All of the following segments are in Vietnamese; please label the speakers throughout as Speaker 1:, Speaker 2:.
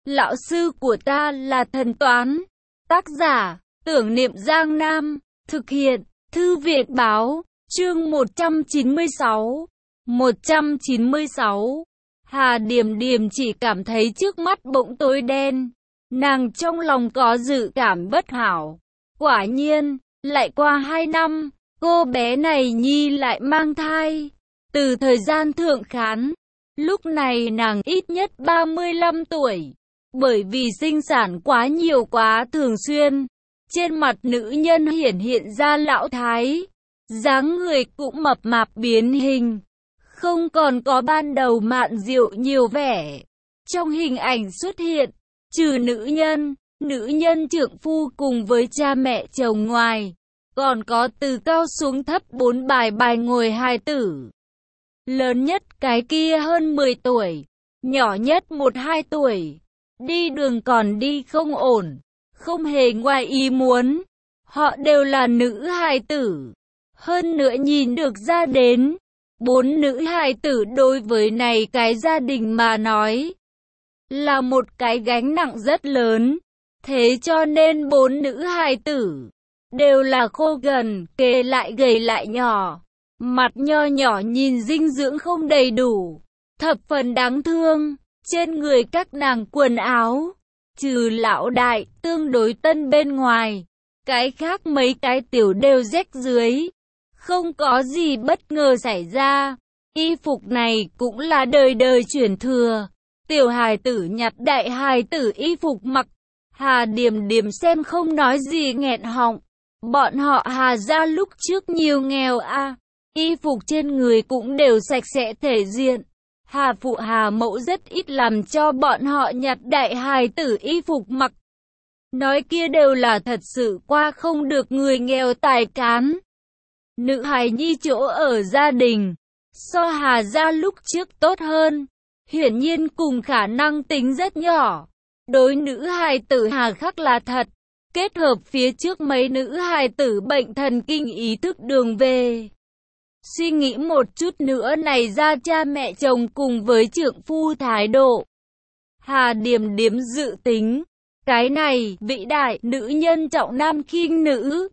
Speaker 1: Lão sư của ta là thần toán. Tác giả, Tưởng Niệm Giang Nam. Thực hiện, Thư viện báo. Chương 196. 196. Hà Điềm Điềm chỉ cảm thấy trước mắt bỗng tối đen. Nàng trong lòng có dự cảm bất hảo. Quả nhiên, lại qua 2 năm, cô bé này nhi lại mang thai. Từ thời gian thượng khán, lúc này nàng ít nhất 35 tuổi. Bởi vì sinh sản quá nhiều quá thường xuyên, trên mặt nữ nhân hiện ra lão thái. Dáng người cũng mập mạp biến hình, không còn có ban đầu mạn diệu nhiều vẻ. Trong hình ảnh xuất hiện, trừ nữ nhân trượng phu cùng với cha mẹ chồng ngoài, còn có từ cao xuống thấp 4 bài ngồi hài tử. Lớn nhất cái kia hơn 10 tuổi, nhỏ nhất 1-2 tuổi. Đi đường còn đi không ổn, không hề ngoài ý muốn. Họ đều là nữ hài tử. Hơn nữa nhìn được ra đến, 4 nữ hài tử đối với này cái gia đình mà nói là một cái gánh nặng rất lớn. Thế cho nên 4 nữ hài tử đều là khô gầy, kề lại gầy lại nhỏ, mặt nho nhỏ nhìn dinh dưỡng không đầy đủ, thập phần đáng thương. Trên người các nàng quần áo, trừ lão đại tương đối tân bên ngoài, cái khác mấy cái tiểu đều rách dưới. Không có gì bất ngờ xảy ra. Y phục này cũng là đời đời chuyển thừa. Tiểu hài tử nhặt đại hài tử y phục mặc. Hà Điềm Điềm xem không nói gì nghẹn họng. Bọn họ Hà gia lúc trước nhiều nghèo a, y phục trên người cũng đều sạch sẽ thể diện. Hà phụ Hà mẫu rất ít làm cho bọn họ nhặt đại hài tử y phục mặc. Nói kia đều là thật sự qua không được người nghèo tài cán. Nữ hài nhi chỗ ở gia đình, so Hà gia lúc trước tốt hơn, hiển nhiên cùng khả năng tính rất nhỏ. Đối nữ hài tử hà khắc là thật, kết hợp phía trước mấy nữ hài tử bệnh thần kinh ý thức đường về. Suy nghĩ một chút nữa này ra cha mẹ chồng cùng với trượng phu thái độ. Hà Điềm Điềm dự tính, cái này vĩ đại nữ nhân trọng nam khinh nữ.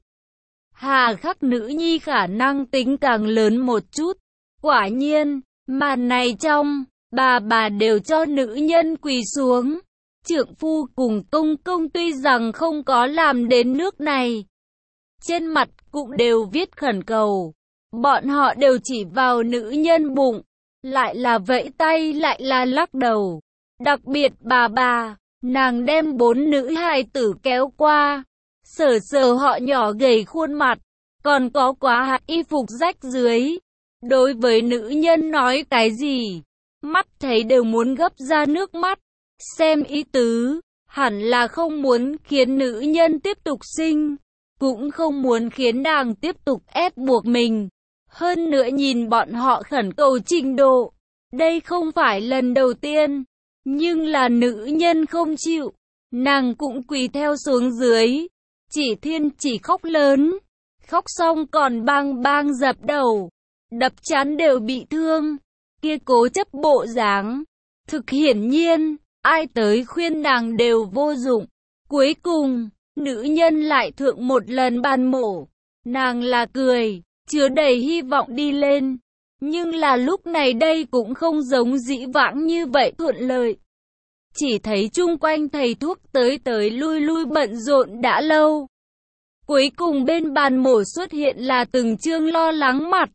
Speaker 1: Hà khắc nữ nhi khả năng tính càng lớn một chút. Quả nhiên, màn này trong, bà đều cho nữ nhân quỳ xuống. Trượng phu cùng công công tuy rằng không có làm đến nước này, trên mặt cũng đều viết khẩn cầu. Bọn họ đều chỉ vào nữ nhân bụng, lại là vẫy tay lại là lắc đầu. Đặc biệt bà, nàng đem 4 nữ hài tử kéo qua, sờ họ nhỏ gầy khuôn mặt, còn có quá hạt y phục rách dưới. Đối với nữ nhân nói cái gì, mắt thấy đều muốn gấp ra nước mắt. Xem ý tứ, hẳn là không muốn khiến nữ nhân tiếp tục sinh, cũng không muốn khiến nàng tiếp tục ép buộc mình. Hơn nữa nhìn bọn họ khẩn cầu trình độ, đây không phải lần đầu tiên, nhưng là nữ nhân không chịu, nàng cũng quỳ theo xuống dưới. Chỉ Thiên chỉ khóc lớn, khóc xong còn bang dập đầu, đập chán đều bị thương, kia cố chấp bộ dáng. Thực hiển nhiên, ai tới khuyên nàng đều vô dụng. Cuối cùng, nữ nhân lại thượng một lần bàn mổ, nàng là cười, chứa đầy hy vọng đi lên. Nhưng là lúc này đây cũng không giống dĩ vãng như vậy thuận lợi. Chỉ thấy chung quanh thầy thuốc tới lui bận rộn đã lâu. Cuối cùng bên bàn mổ xuất hiện là từng trương lo lắng mặt.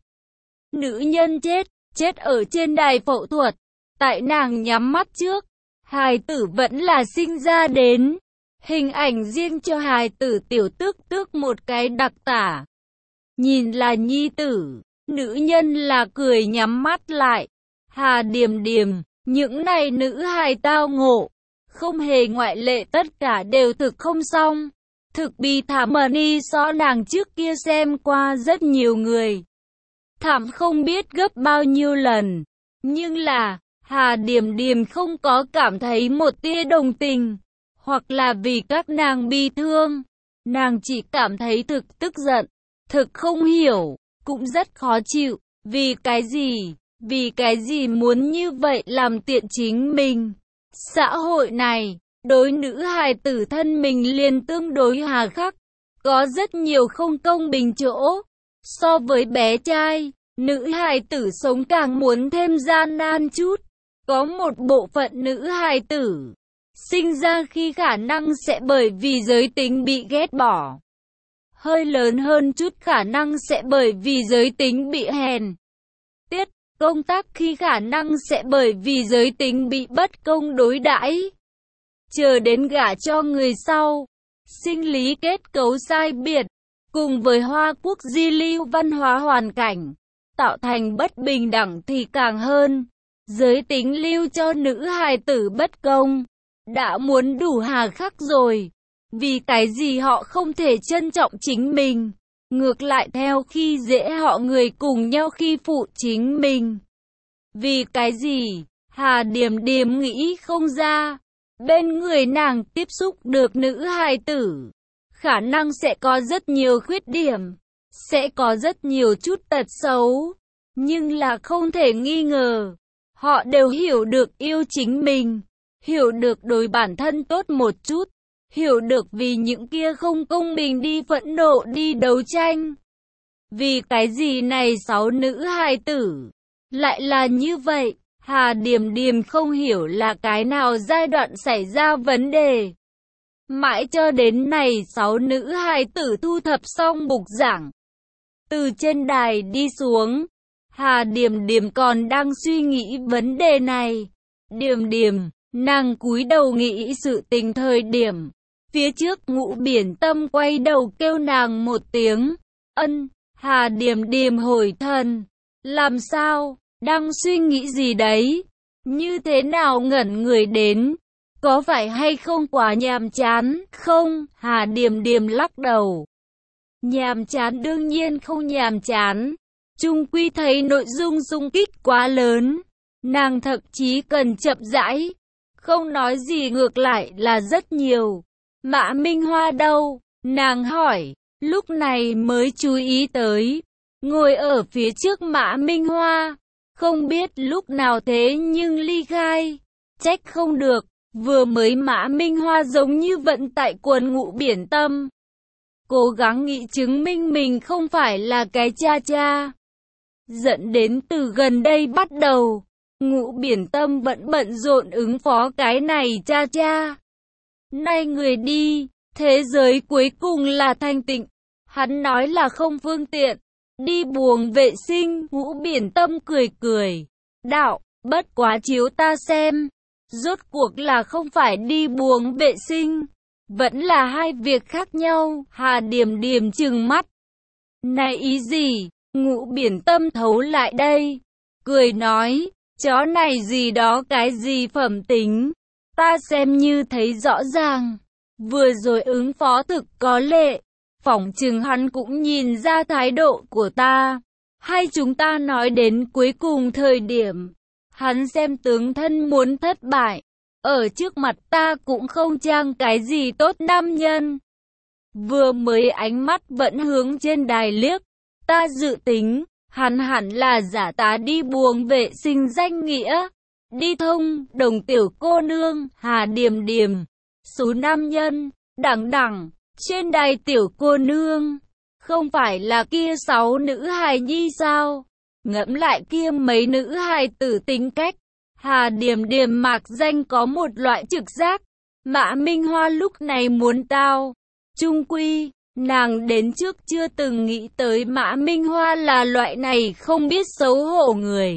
Speaker 1: Nữ nhân chết ở trên đài phẫu thuật. Tại nàng nhắm mắt trước, hài tử vẫn là sinh ra đến. Hình ảnh riêng cho hài tử tiểu tước một cái đặc tả. Nhìn là nhi tử, nữ nhân là cười nhắm mắt lại. Hà Điềm Điềm, những này nữ hài tao ngộ, không hề ngoại lệ tất cả đều thực không xong. Thực bi thảm y so nàng trước kia xem qua rất nhiều người. Thảm không biết gấp bao nhiêu lần. Nhưng là, Hà Điềm Điềm không có cảm thấy một tia đồng tình, hoặc là vì các nàng bi thương. Nàng chỉ cảm thấy thực tức giận, thực không hiểu, cũng rất khó chịu. Vì cái gì muốn như vậy làm tiện chính mình? Xã hội này, đối nữ hài tử thân mình liền tương đối hà khắc, có rất nhiều không công bình chỗ. So với bé trai, nữ hài tử sống càng muốn thêm gian nan chút. Có một bộ phận nữ hài tử sinh ra khi khả năng sẽ bởi vì giới tính bị ghét bỏ. Hơi lớn hơn chút khả năng sẽ bởi vì giới tính bị hèn tiết. Công tác khi khả năng sẽ bởi vì giới tính bị bất công đối đãi. Chờ đến gả cho người sau, sinh lý kết cấu sai biệt, cùng với Hoa Quốc di lưu văn hóa hoàn cảnh, tạo thành bất bình đẳng thì càng hơn. Giới tính lưu cho nữ hài tử bất công, đã muốn đủ hà khắc rồi. Vì cái gì họ không thể trân trọng chính mình, ngược lại theo khi dễ họ người cùng nhau khi phụ chính mình. Vì cái gì? Hà Điềm Điềm nghĩ không ra. Bên người nàng tiếp xúc được nữ hài tử, khả năng sẽ có rất nhiều khuyết điểm, sẽ có rất nhiều chút tật xấu, nhưng là không thể nghi ngờ, họ đều hiểu được yêu chính mình, hiểu được đối bản thân tốt một chút, hiểu được vì những kia không công bình đi phẫn nộ đi đấu tranh. Vì cái gì này 6 nữ hài tử lại là như vậy? Hà Điềm Điềm không hiểu là cái nào giai đoạn xảy ra vấn đề. Mãi cho đến này 6 nữ hài tử thu thập xong bục giảng, từ trên đài đi xuống, Hà Điềm Điềm còn đang suy nghĩ vấn đề này. Điềm Điềm, nàng cúi đầu nghĩ sự tình thời điểm, phía trước Ngũ Biển Tâm quay đầu kêu nàng một tiếng, ân. Hà Điềm Điềm hồi thần, làm sao? Đang suy nghĩ gì đấy? Như thế nào ngẩn người đến? Có phải hay không quá nhàm chán? Không, Hà Điềm Điềm lắc đầu. Nhàm chán đương nhiên không nhàm chán. Chung quy thấy nội dung xung kích quá lớn. Nàng thậm chí cần chậm rãi. Không nói gì ngược lại là rất nhiều. Mã Minh Hoa đâu? Nàng hỏi, lúc này mới chú ý tới. Ngồi ở phía trước Mã Minh Hoa. Không biết lúc nào thế nhưng ly khai. Trách không được, vừa mới Mã Minh Hoa giống như vận tại quần Ngũ Biển Tâm. Cố gắng nghĩ chứng minh mình không phải là cái cha. Dẫn đến từ gần đây bắt đầu, Ngũ Biển Tâm vẫn bận rộn ứng phó cái này cha. Nay người đi, thế giới cuối cùng là thanh tịnh. Hắn nói là không phương tiện. Đi buồng vệ sinh, Ngũ Biển Tâm cười. Đạo, bất quá chiếu ta xem. Rốt cuộc là không phải đi buồng vệ sinh. Vẫn là hai việc khác nhau. Hà Điềm Điềm trừng mắt. Này ý gì? Ngũ Biển Tâm thấu lại đây. Cười nói, chó này gì đó cái gì phẩm tính. Ta xem như thấy rõ ràng. Vừa rồi ứng phó thực có lệ. Phỏng chừng hắn cũng nhìn ra thái độ của ta. Hay chúng ta nói đến cuối cùng thời điểm, hắn xem tướng thân muốn thất bại. Ở trước mặt ta cũng không trang cái gì tốt nam nhân. Vừa mới ánh mắt vẫn hướng trên đài liếc. Ta dự tính, hắn hẳn là giả tá đi buồng vệ sinh danh nghĩa. Đi thông, Đồng tiểu cô nương, Hà Điềm Điềm. Số nam nhân, đẳng. Trên đài tiểu cô nương, không phải là kia 6 nữ hài nhi sao? Ngẫm lại kia mấy nữ hài tử tính cách. Hà Điềm Điềm mạc danh có một loại trực giác. Mã Minh Hoa lúc này muốn tao. Chung quy, nàng đến trước chưa từng nghĩ tới Mã Minh Hoa là loại này không biết xấu hổ người.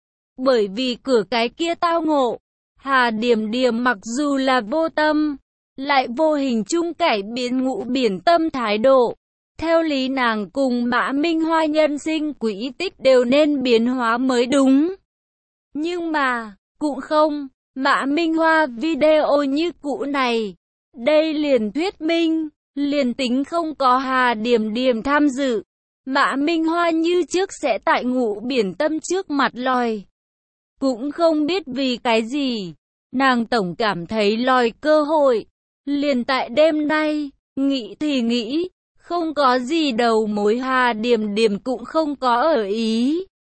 Speaker 1: Bởi vì cửa cái kia tao ngộ, Hà Điềm Điềm mặc dù là vô tâm, lại vô hình chung cải biến Ngũ Biển Tâm thái độ. Theo lý nàng cùng Mã Minh Hoa nhân sinh quỹ tích đều nên biến hóa mới đúng. Nhưng mà, cũng không, Mã Minh Hoa video như cũ này. Đây liền thuyết minh, liền tính không có Hà Điềm Điềm tham dự, Mã Minh Hoa như trước sẽ tại Ngũ Biển Tâm trước mặt lòi. Cũng không biết vì cái gì, nàng tổng cảm thấy lòi cơ hội. Liền tại đêm nay, nghĩ thì nghĩ, không có gì đầu mối. Hà Điềm Điềm cũng không có ở ý,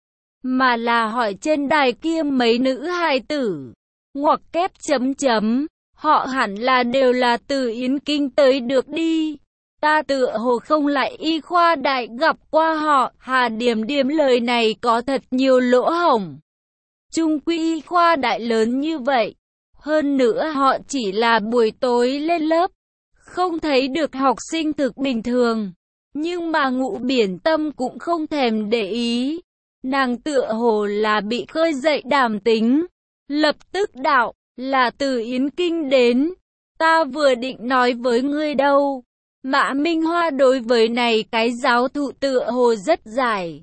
Speaker 1: mà là hỏi trên đài kia mấy nữ hài tử, ngoặc kép chấm, họ hẳn là đều là từ Yến Kinh tới được đi. Ta tựa hồ không lại y khoa đại gặp qua họ. Hà Điềm Điềm lời này có thật nhiều lỗ hổng. Trung quy y khoa đại lớn như vậy. Hơn nữa họ chỉ là buổi tối lên lớp, không thấy được học sinh thực bình thường. Nhưng mà Ngũ Biển Tâm cũng không thèm để ý. Nàng tựa hồ là bị khơi dậy đàm tính. Lập tức đạo, là từ Yến Kinh đến. Ta vừa định nói với ngươi đâu. Mã Minh Hoa đối với này cái giáo thụ tựa hồ rất giải.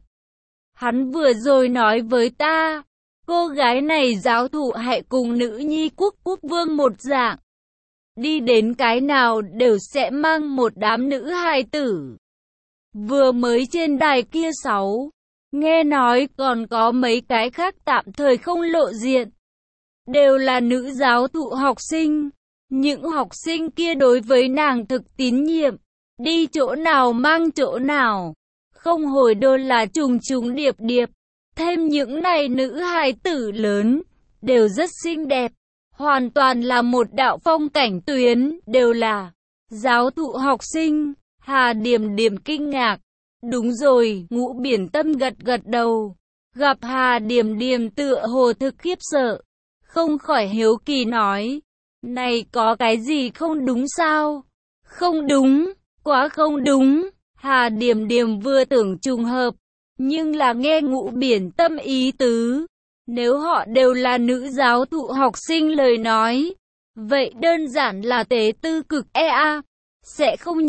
Speaker 1: Hắn vừa rồi nói với ta, cô gái này giáo thụ hãy cùng nữ nhi quốc vương một dạng. Đi đến cái nào đều sẽ mang một đám nữ hài tử. Vừa mới trên đài kia 6, nghe nói còn có mấy cái khác tạm thời không lộ diện. Đều là nữ giáo thụ học sinh. Những học sinh kia đối với nàng thực tín nhiệm. Đi chỗ nào mang chỗ nào. Không hồi đô là trùng trùng điệp điệp. Thêm những này nữ hài tử lớn, đều rất xinh đẹp. Hoàn toàn là một đạo phong cảnh tuyến, đều là giáo thụ học sinh. Hà Điềm Điềm kinh ngạc. Đúng rồi, Ngũ Biển Tâm gật gật đầu. Gặp Hà Điềm Điềm tựa hồ thực khiếp sợ. Không khỏi hiếu kỳ nói. Này có cái gì không đúng sao? Không đúng, quá không đúng. Hà Điềm Điềm vừa tưởng trùng hợp. Nhưng là nghe Ngũ Biển Tâm ý tứ. Nếu họ đều là nữ giáo thụ học sinh lời nói. Vậy đơn giản là tế tư cực EA. Sẽ không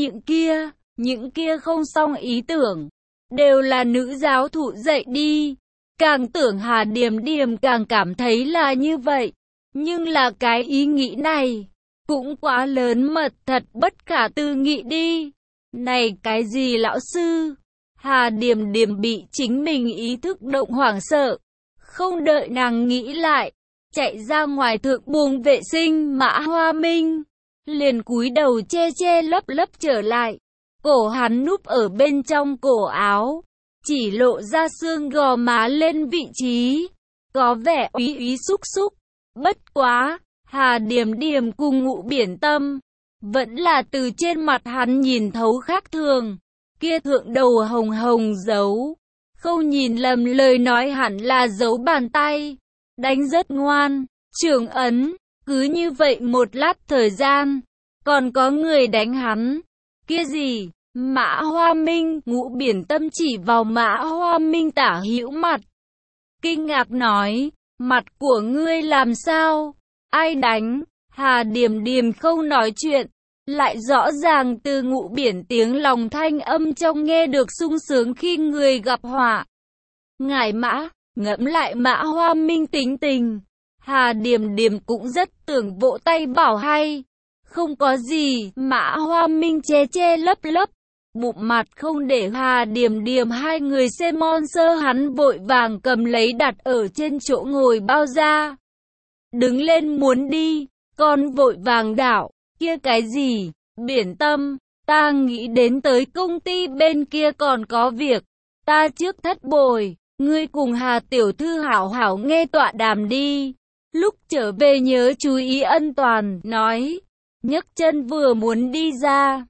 Speaker 1: những kia không xong ý tưởng. Đều là nữ giáo thụ dạy đi. Càng tưởng Hà Điềm Điềm càng cảm thấy là như vậy. Nhưng là cái ý nghĩ này cũng quá lớn mật thật bất khả tư nghị đi. Này cái gì lão sư? Hà Điềm Điềm bị chính mình ý thức động hoảng sợ. Không đợi nàng nghĩ lại. Chạy ra ngoài thượng buồng vệ sinh Mã Hoa Minh. Liền cúi đầu che che lấp lấp trở lại. Cổ hắn núp ở bên trong cổ áo. Chỉ lộ ra xương gò má lên vị trí. Có vẻ úy úy xúc xúc. Bất quá, Hà Điềm Điềm cùng Ngũ Biển Tâm. Vẫn là từ trên mặt hắn nhìn thấu khác thường. Kia thượng đầu hồng hồng dấu. Không nhìn lầm lời nói hẳn là dấu bàn tay. Đánh rất ngoan, trưởng ấn. Cứ như vậy một lát thời gian. Còn có người đánh hắn. Kia gì? Mã Hoa Minh. Ngũ Biển Tâm chỉ vào Mã Hoa Minh tả hữu mặt. Kinh ngạc nói. Mặt của ngươi làm sao? Ai đánh? Hà Điềm Điềm không nói chuyện. Lại rõ ràng từ Ngũ Biển tiếng lòng thanh âm trong nghe được sung sướng khi người gặp họa. Ngài Mã, ngẫm lại Mã Hoa Minh tính tình. Hà Điềm Điềm cũng rất tưởng vỗ tay bảo hay. Không có gì, Mã Hoa Minh che che lấp lấp. Bụng mặt không để Hà Điềm Điềm hai người xem mon sơ hắn vội vàng cầm lấy đặt ở trên chỗ ngồi bao ra. Đứng lên muốn đi, con vội vàng đảo, kia cái gì, Biển Tâm, ta nghĩ đến tới công ty bên kia còn có việc, ta trước thất bồi, ngươi cùng Hà tiểu thư hảo hảo nghe tọa đàm đi. Lúc trở về nhớ chú ý ân toàn, nói, nhấc chân vừa muốn đi ra,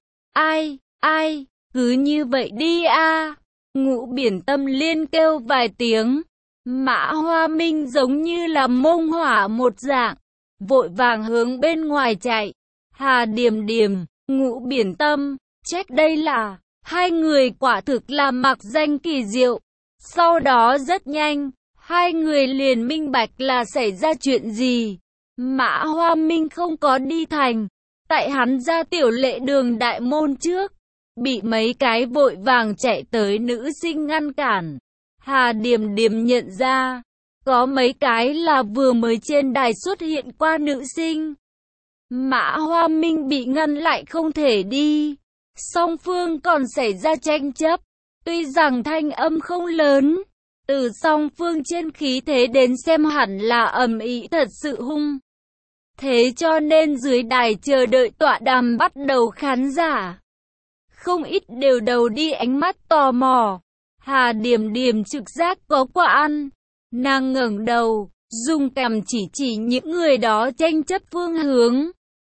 Speaker 1: ai, cứ như vậy đi a. Ngũ Biển Tâm liên kêu vài tiếng. Mã Hoa Minh giống như là mông hỏa một dạng, vội vàng hướng bên ngoài chạy. Hà Điềm Điềm, Ngũ Biển Tâm, trách đây là, hai người quả thực là mặc danh kỳ diệu. Sau đó rất nhanh, hai người liền minh bạch là xảy ra chuyện gì. Mã Hoa Minh không có đi thành, tại hắn ra tiểu lệ đường đại môn trước. Bị mấy cái vội vàng chạy tới nữ sinh ngăn cản. Hà Điềm Điềm nhận ra, có mấy cái là vừa mới trên đài xuất hiện qua nữ sinh. Mã Hoa Minh bị ngăn lại không thể đi. Song phương còn xảy ra tranh chấp. Tuy rằng thanh âm không lớn, từ song phương trên khí thế đến xem hẳn là ầm ĩ thật sự hung. Thế cho nên dưới đài chờ đợi tọa đàm bắt đầu khán giả. Không ít đều đầu đi ánh mắt tò mò. Hà Điềm Điềm trực giác có quả ăn. Nàng ngẩng đầu, dùng cằm chỉ những người đó tranh chấp phương hướng.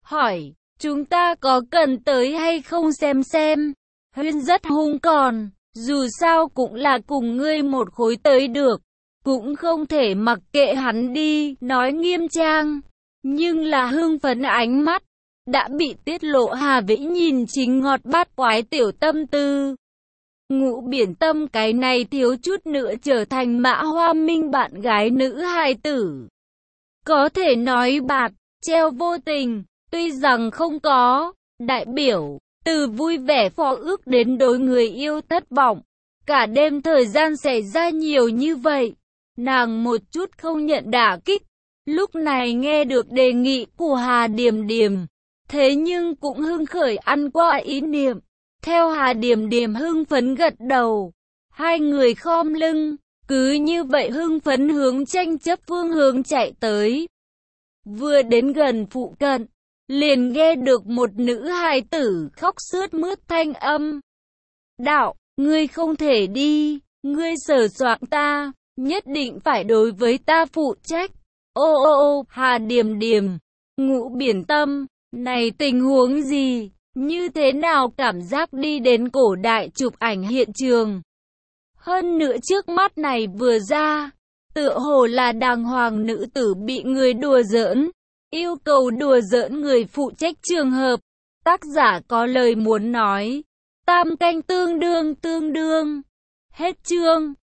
Speaker 1: hỏi, chúng ta có cần tới hay không xem. Huyên rất hung còn, dù sao cũng là cùng ngươi một khối tới được, cũng không thể mặc kệ hắn đi, nói nghiêm trang. Nhưng là hưng phấn ánh mắt, đã bị tiết lộ. Hà Vĩnh nhìn chính ngọt bát quái tiểu tâm tư. Ngũ Biển Tâm cái này thiếu chút nữa trở thành Mã Hoa Minh bạn gái nữ hài tử. Có thể nói bạt, treo vô tình, tuy rằng không có, đại biểu, từ vui vẻ phó ước đến đối người yêu thất vọng. Cả đêm thời gian xảy ra nhiều như vậy, nàng một chút không nhận đả kích. Lúc này nghe được đề nghị của Hà Điềm Điềm, thế nhưng cũng hưng khởi ăn qua ý niệm. Theo Hà Điềm Điềm hưng phấn gật đầu, hai người khom lưng, cứ như vậy hưng phấn hướng tranh chấp phương hướng chạy tới. Vừa đến gần phụ cận, liền nghe được một nữ hài tử khóc sướt mướt thanh âm. Đạo, ngươi không thể đi, ngươi sờ soạng ta, nhất định phải đối với ta phụ trách. Ô, Hà Điềm Điềm, Ngũ Biển Tâm, này tình huống gì? Như thế nào cảm giác đi đến cổ đại chụp ảnh hiện trường? Hơn nữa trước mắt này vừa ra, tựa hồ là đàng hoàng nữ tử bị người đùa giỡn, yêu cầu đùa giỡn người phụ trách trường hợp. Tác giả có lời muốn nói, tam canh tương đương. Hết chương.